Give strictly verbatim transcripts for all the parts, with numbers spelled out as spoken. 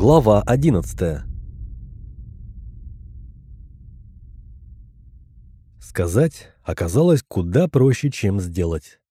Глава одиннадцатая. Сказать оказалось куда проще, чем сделать.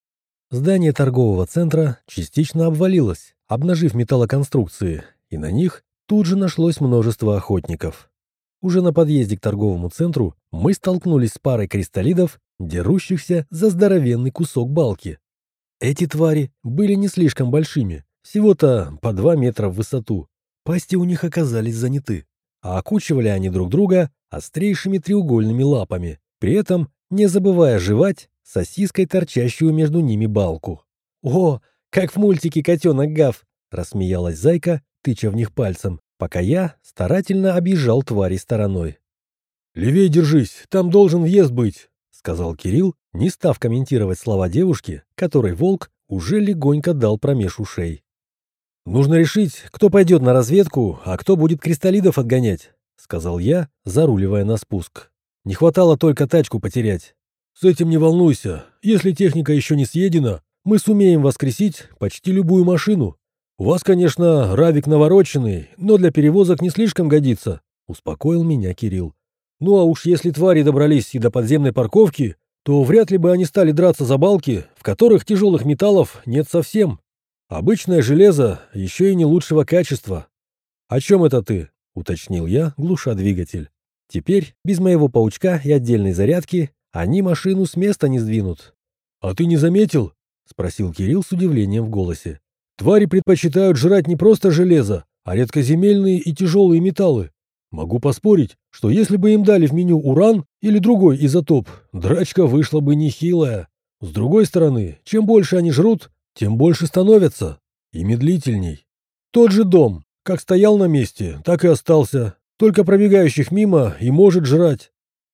Здание торгового центра частично обвалилось, обнажив металлоконструкции, и на них тут же нашлось множество охотников. Уже на подъезде к торговому центру мы столкнулись с парой кристаллидов, дерущихся за здоровенный кусок балки. Эти твари были не слишком большими, всего-то по два метра в высоту. Пасти у них оказались заняты, а окучивали они друг друга острейшими треугольными лапами, при этом не забывая жевать сосиской торчащую между ними балку. «О, как в мультике «Котенок Гав!» — рассмеялась зайка, тыча в них пальцем, пока я старательно объезжал твари стороной. «Левей держись, там должен въезд быть», — сказал Кирилл, не став комментировать слова девушки, которой волк уже легонько дал промеж ушей. «Нужно решить, кто пойдет на разведку, а кто будет кристаллидов отгонять», — сказал я, заруливая на спуск. «Не хватало только тачку потерять». «С этим не волнуйся. Если техника еще не съедена, мы сумеем воскресить почти любую машину. У вас, конечно, равик навороченный, но для перевозок не слишком годится», — успокоил меня Кирилл. «Ну а уж если твари добрались и до подземной парковки, то вряд ли бы они стали драться за балки, в которых тяжелых металлов нет совсем. Обычное железо еще и не лучшего качества». «О чем это ты?» — уточнил я, глуша двигатель. «Теперь, без моего паучка и отдельной зарядки, они машину с места не сдвинут». «А ты не заметил?» — спросил Кирилл с удивлением в голосе. «Твари предпочитают жрать не просто железо, а редкоземельные и тяжелые металлы. Могу поспорить, что если бы им дали в меню уран или другой изотоп, драчка вышла бы нехилая. С другой стороны, чем больше они жрут, тем больше становятся. И медлительней. Тот же дом, как стоял на месте, так и остался. Только пробегающих мимо и может жрать».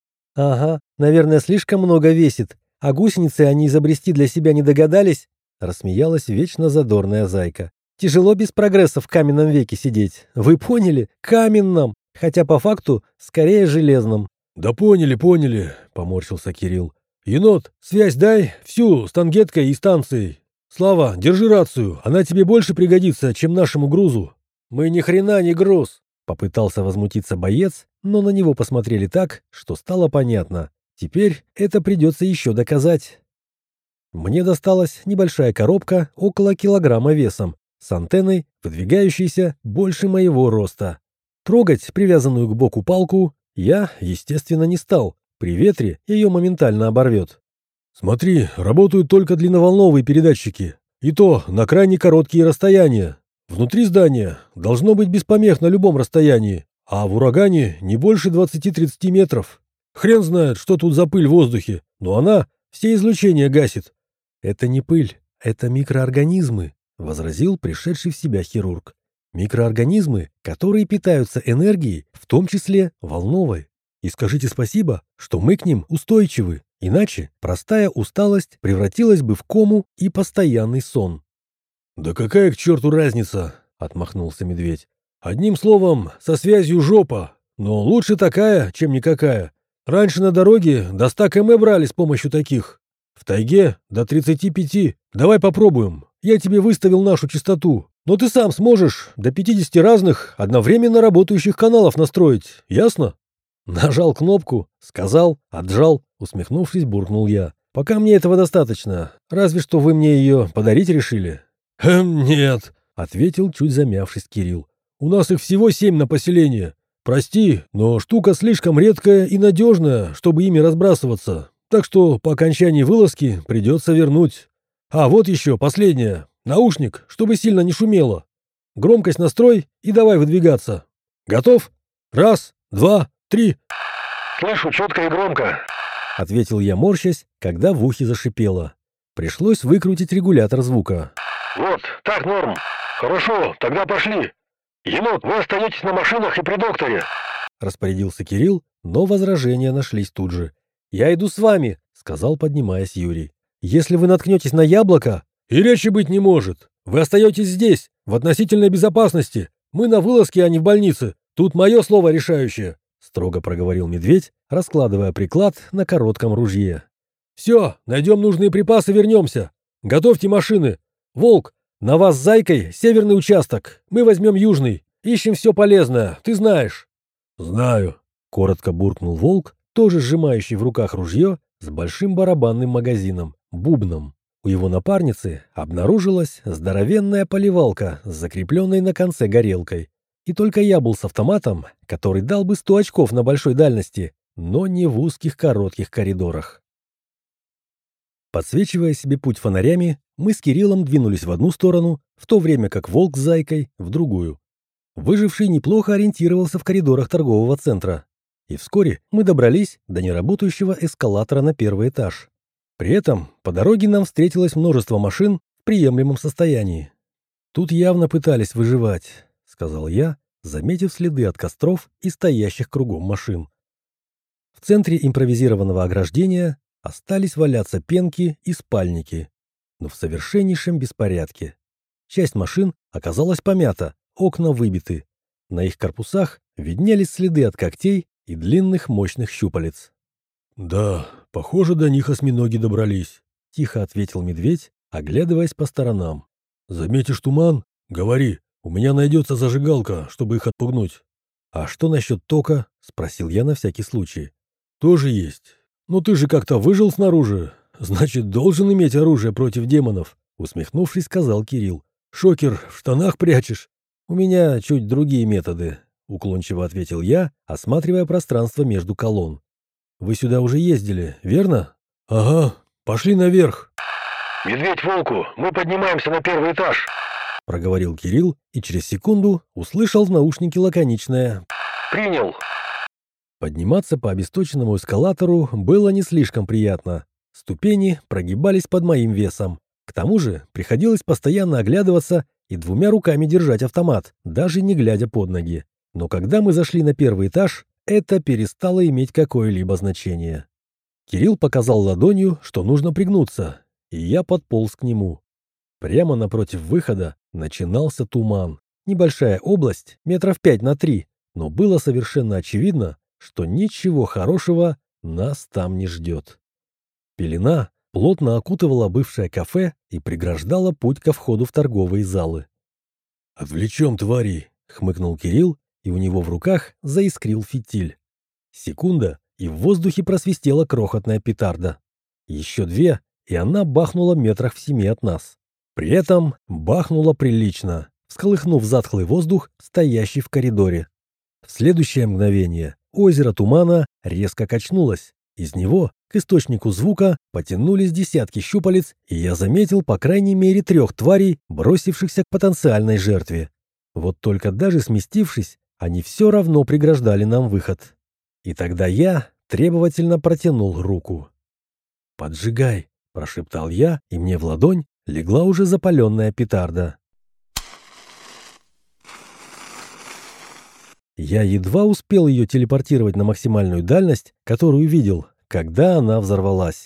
«Ага, наверное, слишком много весит. А гусеницы они изобрести для себя не догадались?» — рассмеялась вечно задорная зайка. «Тяжело без прогресса в каменном веке сидеть. Вы поняли? Каменном! Хотя по факту скорее железном». «Да поняли, поняли», — поморщился Кирилл. «Енот, связь дай, всю, с тангеткой и станцией. Слава, держи рацию, она тебе больше пригодится, чем нашему грузу». «Мы ни хрена не груз», — попытался возмутиться боец, но на него посмотрели так, что стало понятно. Теперь это придется еще доказать. Мне досталась небольшая коробка около килограмма весом, с антенной, выдвигающейся больше моего роста. Трогать привязанную к боку палку я, естественно, не стал. При ветре ее моментально оборвет. «Смотри, работают только длинноволновые передатчики. И то на крайне короткие расстояния. Внутри здания должно быть без помех на любом расстоянии, а в урагане не больше двадцати-тридцати метров. Хрен знает, что тут за пыль в воздухе, но она все излучения гасит». «Это не пыль, это микроорганизмы», — возразил пришедший в себя хирург. «Микроорганизмы, которые питаются энергией, в том числе волновой. И скажите спасибо, что мы к ним устойчивы, иначе простая усталость превратилась бы в кому и постоянный сон». «Да какая к черту разница?» — отмахнулся медведь. «Одним словом, со связью жопа, но лучше такая, чем никакая. Раньше на дороге до ста километров брали с помощью таких. В тайге до тридцати пяти. Давай попробуем. Я тебе выставил нашу частоту, но ты сам сможешь до пятидесяти разных одновременно работающих каналов настроить, ясно?» Нажал кнопку, сказал, отжал, усмехнувшись, буркнул я. «Пока мне этого достаточно, разве что вы мне ее подарить решили». «Эм, нет», — ответил, чуть замявшись Кирилл. «У нас их всего семь на поселение. Прости, но штука слишком редкая и надежная, чтобы ими разбрасываться. Так что по окончании вылазки придется вернуть. А вот еще последнее. Наушник, чтобы сильно не шумело. Громкость настрой и давай выдвигаться. Готов? Раз, два, три». «Слышу четко и громко», — ответил я, морщась, когда в ухе зашипело. Пришлось выкрутить регулятор звука. «Вот, так норм. Хорошо, тогда пошли. Енот, вы остаетесь на машинах и при докторе», — распорядился Кирилл, но возражения нашлись тут же. «Я иду с вами», — сказал, поднимаясь Юрий. «Если вы наткнетесь на яблоко...» «И речи быть не может. Вы остаетесь здесь, в относительной безопасности. Мы на вылазке, а не в больнице. Тут мое слово решающее», — строго проговорил медведь, раскладывая приклад на коротком ружье. «Все, найдем нужные припасы, вернемся. Готовьте машины. Волк, на вас с зайкой северный участок. Мы возьмем южный. Ищем все полезное, ты знаешь». «Знаю», — коротко буркнул Волк, тоже сжимающий в руках ружье с большим барабанным магазином, бубном. У его напарницы обнаружилась здоровенная поливалка с закрепленной на конце горелкой. И только я был с автоматом, который дал бы сто очков на большой дальности, но не в узких коротких коридорах. Подсвечивая себе путь фонарями, мы с Кириллом двинулись в одну сторону, в то время как Волк с Зайкой — в другую. Выживший неплохо ориентировался в коридорах торгового центра. И вскоре мы добрались до неработающего эскалатора на первый этаж. При этом по дороге нам встретилось множество машин в приемлемом состоянии. «Тут явно пытались выживать», — сказал я, заметив следы от костров и стоящих кругом машин. В центре импровизированного ограждения остались валяться пенки и спальники, но в совершеннейшем беспорядке. Часть машин оказалась помята, окна выбиты. На их корпусах виднелись следы от когтей и длинных мощных щупалец. «Да, похоже, до них осьминоги добрались», — тихо ответил медведь, оглядываясь по сторонам. «Заметишь туман? Говори, у меня найдется зажигалка, чтобы их отпугнуть». «А что насчет тока?» — спросил я на всякий случай. «Тоже есть. Но ты же как-то выжил снаружи, значит, должен иметь оружие против демонов», — усмехнувшись, сказал Кирилл. «Шокер в штанах прячешь?» «У меня чуть другие методы», — уклончиво ответил я, осматривая пространство между колонн. «Вы сюда уже ездили, верно?» «Ага, пошли наверх». «Медведь волку, мы поднимаемся на первый этаж», — проговорил Кирилл и через секунду услышал в наушнике лаконичное «Принял». Подниматься по обесточенному эскалатору было не слишком приятно. Ступени прогибались под моим весом. К тому же приходилось постоянно оглядываться и двумя руками держать автомат, даже не глядя под ноги. Но когда мы зашли на первый этаж, это перестало иметь какое-либо значение. Кирилл показал ладонью, что нужно пригнуться, и я подполз к нему. Прямо напротив выхода начинался туман. Небольшая область, метров пять на три, но было совершенно очевидно, что ничего хорошего нас там не ждет. Пелена плотно окутывала бывшее кафе и преграждала путь ко входу в торговые залы. «Отвлечем тварей», — хмыкнул Кирилл, и у него в руках заискрил фитиль. Секунда, и в воздухе просвистела крохотная петарда. Еще две, и она бахнула метрах в семи от нас. При этом бахнула прилично, всколыхнув затхлый воздух, стоящий в коридоре. В следующее мгновение озеро тумана резко качнулось. Из него к источнику звука потянулись десятки щупалец, и я заметил по крайней мере трех тварей, бросившихся к потенциальной жертве. Вот только даже сместившись, они все равно преграждали нам выход. И тогда я требовательно протянул руку. «Поджигай», — прошептал я, и мне в ладонь легла уже запаленная петарда. Я едва успел ее телепортировать на максимальную дальность, которую видел, когда она взорвалась.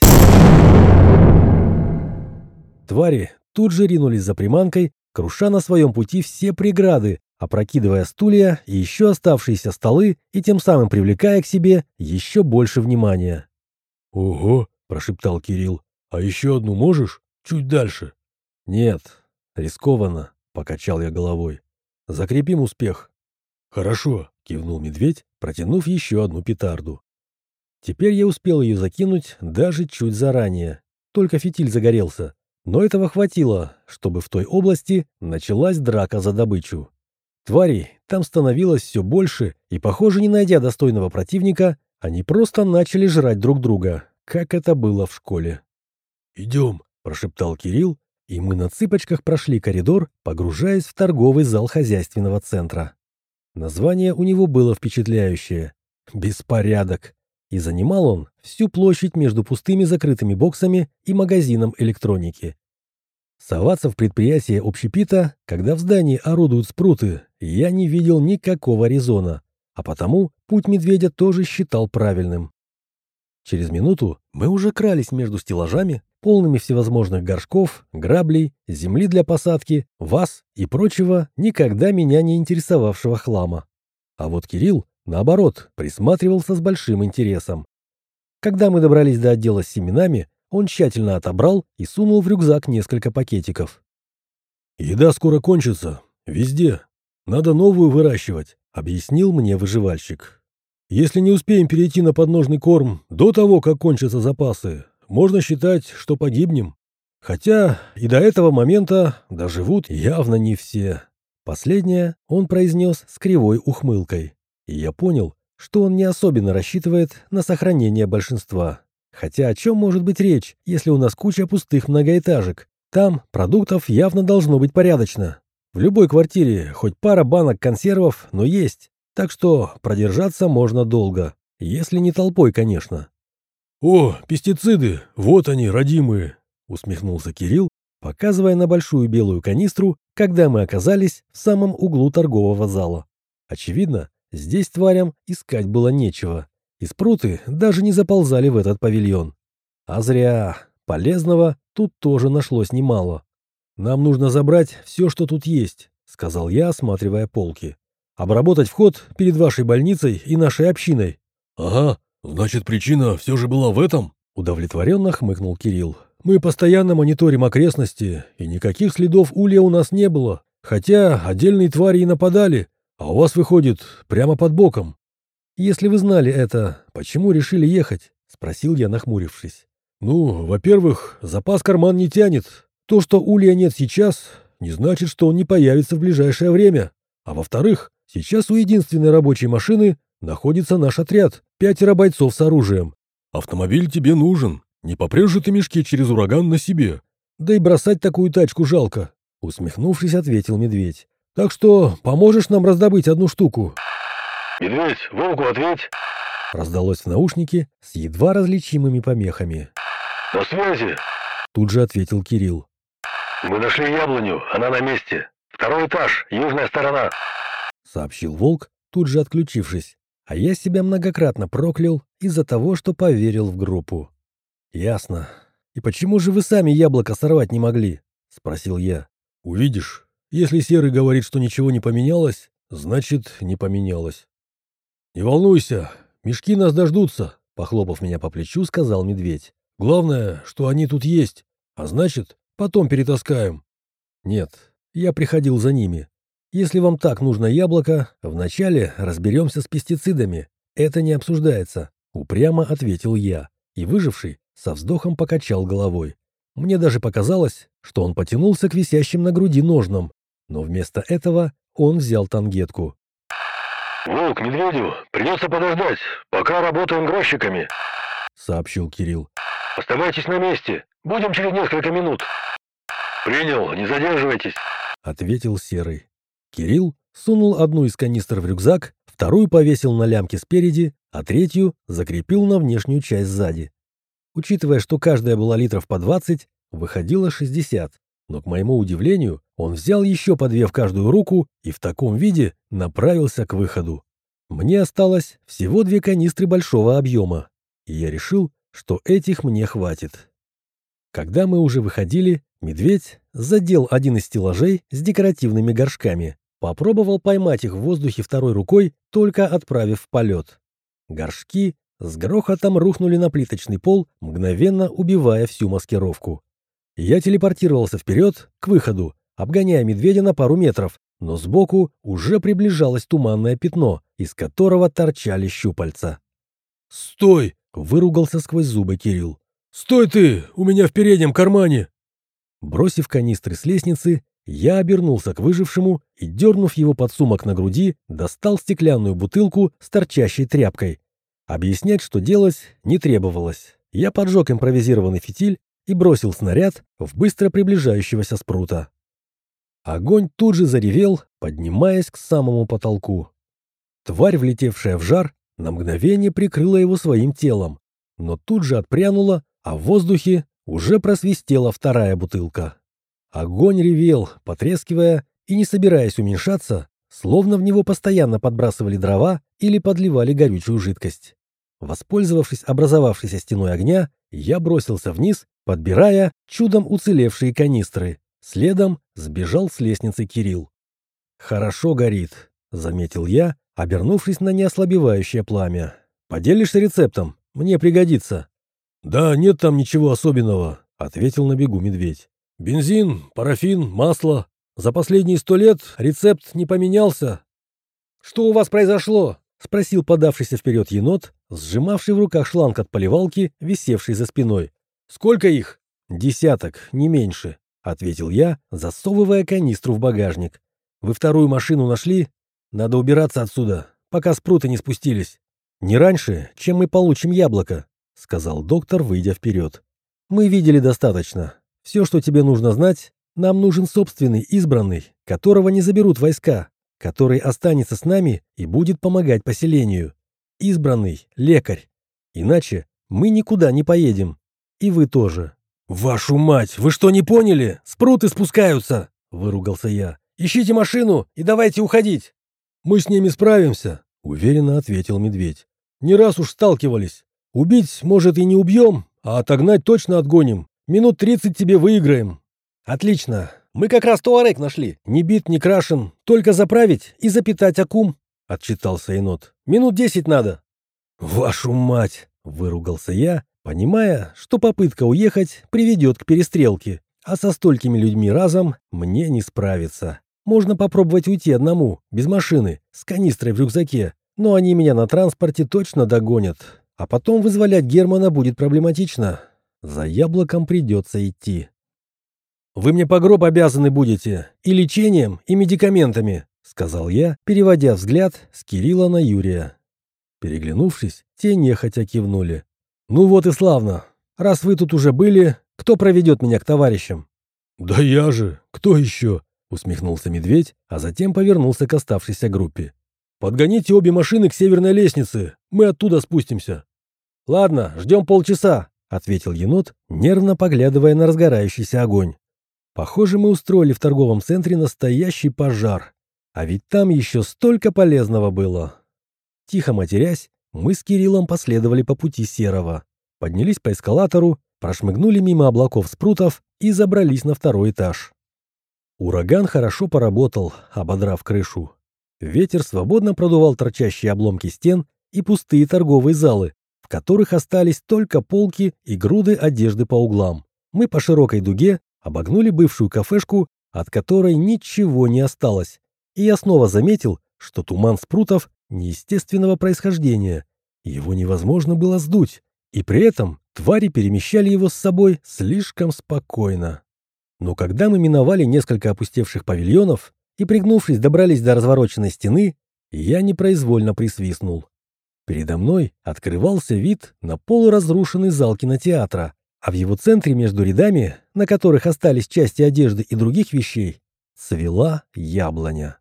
Твари тут же ринулись за приманкой, круша на своем пути все преграды, опрокидывая стулья и еще оставшиеся столы и тем самым привлекая к себе еще больше внимания. «Ого!» — прошептал Кирилл. «А еще одну можешь? Чуть дальше». «Нет, рискованно», — покачал я головой. «Закрепим успех». «Хорошо», — кивнул медведь, протянув еще одну петарду. Теперь я успел ее закинуть даже чуть заранее. Только фитиль загорелся. Но этого хватило, чтобы в той области началась драка за добычу. Тварей там становилось все больше, и, похоже, не найдя достойного противника, они просто начали жрать друг друга, как это было в школе. «Идем», — прошептал Кирилл, и мы на цыпочках прошли коридор, погружаясь в торговый зал хозяйственного центра. Название у него было впечатляющее — «Беспорядок», и занимал он всю площадь между пустыми закрытыми боксами и магазином электроники. Соваться в предприятие общепита, когда в здании орудуют спруты, я не видел никакого резона, а потому путь медведя тоже считал правильным. Через минуту мы уже крались между стеллажами, полными всевозможных горшков, граблей, земли для посадки, ваз и прочего никогда меня не интересовавшего хлама. А вот Кирилл, наоборот, присматривался с большим интересом. Когда мы добрались до отдела с семенами, он тщательно отобрал и сунул в рюкзак несколько пакетиков. «Еда скоро кончится. Везде. Надо новую выращивать», — объяснил мне выживальщик. «Если не успеем перейти на подножный корм до того, как кончатся запасы, можно считать, что погибнем. Хотя и до этого момента доживут явно не все». Последнее он произнес с кривой ухмылкой. И я понял, что он не особенно рассчитывает на сохранение большинства. Хотя о чем может быть речь, если у нас куча пустых многоэтажек? Там продуктов явно должно быть порядочно. В любой квартире хоть пара банок консервов, но есть. Так что продержаться можно долго. Если не толпой, конечно. «О, пестициды! Вот они, родимые!» — усмехнулся Кирилл, показывая на большую белую канистру, когда мы оказались в самом углу торгового зала. Очевидно, здесь тварям искать было нечего. И спруты даже не заползали в этот павильон. А зря. Полезного тут тоже нашлось немало. «Нам нужно забрать все, что тут есть», — сказал я, осматривая полки. «Обработать вход перед вашей больницей и нашей общиной». «Ага, значит, причина все же была в этом?» — удовлетворенно хмыкнул Кирилл. «Мы постоянно мониторим окрестности, и никаких следов улья у нас не было. Хотя отдельные твари и нападали, а у вас, выходит, прямо под боком». «Если вы знали это, почему решили ехать?» — спросил я, нахмурившись. «Ну, во-первых, запас карман не тянет. То, что улья нет сейчас, не значит, что он не появится в ближайшее время. А во-вторых, сейчас у единственной рабочей машины находится наш отряд, пятеро бойцов с оружием. Автомобиль тебе нужен. Не попрешь же ты мешки через ураган на себе». «Да и бросать такую тачку жалко», — усмехнувшись, ответил медведь. «Так что поможешь нам раздобыть одну штуку?» «Медведь, волку ответь!» Раздалось в наушнике с едва различимыми помехами. «На связи!» Тут же ответил Кирилл. «Мы нашли яблоню, она на месте. Второй этаж, южная сторона», — сообщил волк, тут же отключившись. А я себя многократно проклял из-за того, что поверил в группу. «Ясно. И почему же вы сами яблоко сорвать не могли?» — спросил я. «Увидишь, если Серый говорит, что ничего не поменялось, значит, не поменялось». «Не волнуйся, мешки нас дождутся», — похлопав меня по плечу, сказал медведь. «Главное, что они тут есть, а значит, потом перетаскаем». «Нет, я приходил за ними. Если вам так нужно яблоко, вначале разберемся с пестицидами. Это не обсуждается», — упрямо ответил я. И выживший со вздохом покачал головой. Мне даже показалось, что он потянулся к висящим на груди ножнам, но вместо этого он взял тангетку. «Волк, медведю, придется подождать, пока работаем грузчиками», — сообщил Кирилл. «Оставайтесь на месте, будем через несколько минут». «Принял, не задерживайтесь», — ответил Серый. Кирилл сунул одну из канистр в рюкзак, вторую повесил на лямке спереди, а третью закрепил на внешнюю часть сзади. Учитывая, что каждая была литров по двадцать, выходило шестьдесят. Но, к моему удивлению, он взял еще по две в каждую руку и в таком виде направился к выходу. Мне осталось всего две канистры большого объема, и я решил, что этих мне хватит. Когда мы уже выходили, медведь задел один из стеллажей с декоративными горшками, попробовал поймать их в воздухе второй рукой, только отправив в полет. Горшки с грохотом рухнули на плиточный пол, мгновенно убивая всю маскировку. Я телепортировался вперед, к выходу, обгоняя медведя на пару метров, но сбоку уже приближалось туманное пятно, из которого торчали щупальца. «Стой!» — выругался сквозь зубы Кирилл. «Стой ты! У меня в переднем кармане!» Бросив канистры с лестницы, я обернулся к выжившему и, дернув его подсумок на груди, достал стеклянную бутылку с торчащей тряпкой. Объяснять, что делать, не требовалось. Я поджег импровизированный фитиль и бросил снаряд в быстро приближающегося спрута. Огонь тут же заревел, поднимаясь к самому потолку. Тварь, влетевшая в жар, на мгновение прикрыла его своим телом, но тут же отпрянула, а в воздухе уже просвистела вторая бутылка. Огонь ревел, потрескивая и не собираясь уменьшаться, словно в него постоянно подбрасывали дрова или подливали горючую жидкость. Воспользовавшись образовавшейся стеной огня, я бросился вниз, подбирая чудом уцелевшие канистры. Следом сбежал с лестницы Кирилл. «Хорошо горит», — заметил я, обернувшись на неослабевающее пламя. «Поделишься рецептом? Мне пригодится». «Да, нет там ничего особенного», — ответил на бегу медведь. «Бензин, парафин, масло. За последние сто лет рецепт не поменялся». «Что у вас произошло?» — спросил подавшийся вперед енот, сжимавший в руках шланг от поливалки, висевший за спиной. «Сколько их?» «Десяток, не меньше», — ответил я, засовывая канистру в багажник. «Вы вторую машину нашли? Надо убираться отсюда, пока спруты не спустились. Не раньше, чем мы получим яблоко», — сказал доктор, выйдя вперед. «Мы видели достаточно. Все, что тебе нужно знать, нам нужен собственный избранный, которого не заберут войска, который останется с нами и будет помогать поселению. Избранный лекарь. Иначе мы никуда не поедем. И вы тоже». «Вашу мать, вы что, не поняли? Спруты спускаются!» — выругался я. «Ищите машину и давайте уходить!» «Мы с ними справимся», — уверенно ответил медведь. «Не раз уж сталкивались. Убить, может, и не убьем, а отогнать точно отгоним. Минут тридцать тебе выиграем». «Отлично. Мы как раз туарек нашли. Не бит, не крашен. Только заправить и запитать аккум», — отчитался енот. «Минут десять надо». «Вашу мать!» — выругался я, понимая, что попытка уехать приведет к перестрелке, а со столькими людьми разом мне не справиться. Можно попробовать уйти одному, без машины, с канистрой в рюкзаке, но они меня на транспорте точно догонят, а потом вызволять Германа будет проблематично. За яблоком придется идти. «Вы мне по гроб обязаны будете, и лечением, и медикаментами», — сказал я, переводя взгляд с Кирилла на Юрия. Переглянувшись, те нехотя кивнули. «Ну вот и славно. Раз вы тут уже были, кто проведет меня к товарищам?» «Да я же! Кто еще?» — усмехнулся медведь, а затем повернулся к оставшейся группе. «Подгоните обе машины к северной лестнице. Мы оттуда спустимся». «Ладно, ждем полчаса», — ответил енот, нервно поглядывая на разгорающийся огонь. «Похоже, мы устроили в торговом центре настоящий пожар. А ведь там еще столько полезного было». Тихо матерясь, мы с Кириллом последовали по пути Серого, поднялись по эскалатору, прошмыгнули мимо облаков спрутов и забрались на второй этаж. Ураган хорошо поработал, ободрав крышу. Ветер свободно продувал торчащие обломки стен и пустые торговые залы, в которых остались только полки и груды одежды по углам. Мы по широкой дуге обогнули бывшую кафешку, от которой ничего не осталось, и я снова заметил, что туман спрутов неестественного происхождения. Его невозможно было сдуть, и при этом твари перемещали его с собой слишком спокойно. Но когда мы миновали несколько опустевших павильонов и, пригнувшись, добрались до развороченной стены, я непроизвольно присвистнул. Передо мной открывался вид на полуразрушенный зал кинотеатра, а в его центре между рядами, на которых остались части одежды и других вещей, цвела яблоня.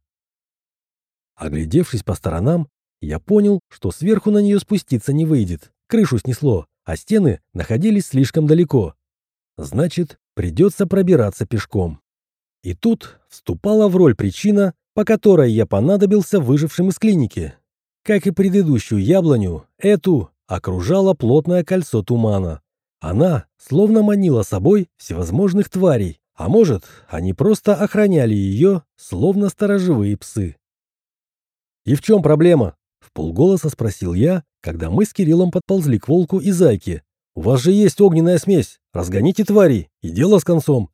Оглядевшись по сторонам, я понял, что сверху на нее спуститься не выйдет. Крышу снесло, а стены находились слишком далеко. Значит, придется пробираться пешком. И тут вступала в роль причина, по которой я понадобился выжившим из клиники. Как и предыдущую яблоню, эту окружало плотное кольцо тумана. Она словно манила собой всевозможных тварей, а может, они просто охраняли ее, словно сторожевые псы. «И в чем проблема?» — вполголоса спросил я, когда мы с Кириллом подползли к волку и зайке. «У вас же есть огненная смесь. Разгоните тварей, и дело с концом».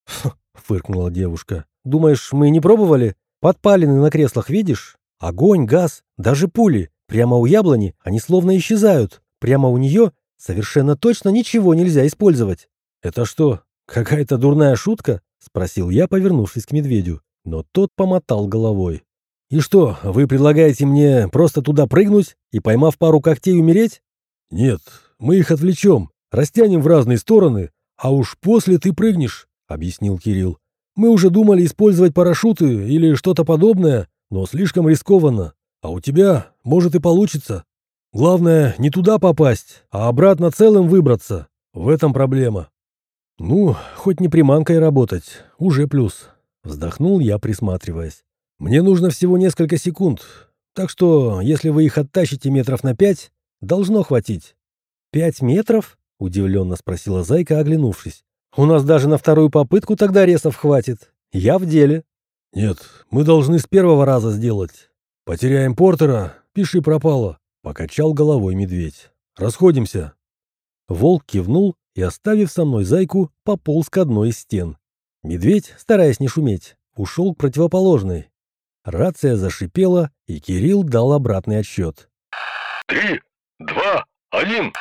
Фыркнула девушка. «Думаешь, мы не пробовали? Подпалины на креслах видишь? Огонь, газ, даже пули. Прямо у яблони они словно исчезают. Прямо у нее совершенно точно ничего нельзя использовать». «Это что, какая-то дурная шутка?» — спросил я, повернувшись к медведю. Но тот помотал головой. «И что, вы предлагаете мне просто туда прыгнуть и, поймав пару когтей, умереть?» «Нет, мы их отвлечем, растянем в разные стороны, а уж после ты прыгнешь», — объяснил Кирилл. «Мы уже думали использовать парашюты или что-то подобное, но слишком рискованно. А у тебя, может, и получится. Главное, не туда попасть, а обратно целым выбраться. В этом проблема». «Ну, хоть не приманкой работать, уже плюс», — вздохнул я, присматриваясь. «Мне нужно всего несколько секунд, так что, если вы их оттащите метров на пять, должно хватить». «Пять метров?» — удивленно спросила зайка, оглянувшись. «У нас даже на вторую попытку тогда ресов хватит. Я в деле». «Нет, мы должны с первого раза сделать. Потеряем Портера, пиши пропало», — покачал головой медведь. «Расходимся». Волк кивнул и, оставив со мной зайку, пополз к одной из стен. Медведь, стараясь не шуметь, ушел к противоположной. Рация зашипела, и Кирилл дал обратный отсчет. Три, два, один.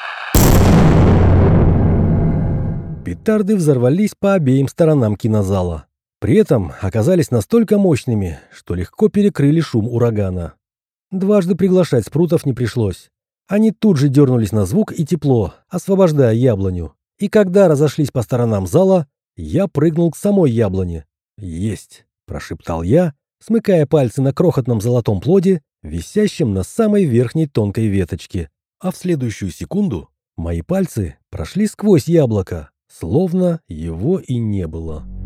Петарды взорвались по обеим сторонам кинозала. При этом оказались настолько мощными, что легко перекрыли шум урагана. Дважды приглашать спрутов не пришлось. Они тут же дернулись на звук и тепло, освобождая яблоню. И когда разошлись по сторонам зала, я прыгнул к самой яблоне. «Есть!» – прошептал я, смыкая пальцы на крохотном золотом плоде, висящем на самой верхней тонкой веточке. А в следующую секунду мои пальцы прошли сквозь яблоко, словно его и не было.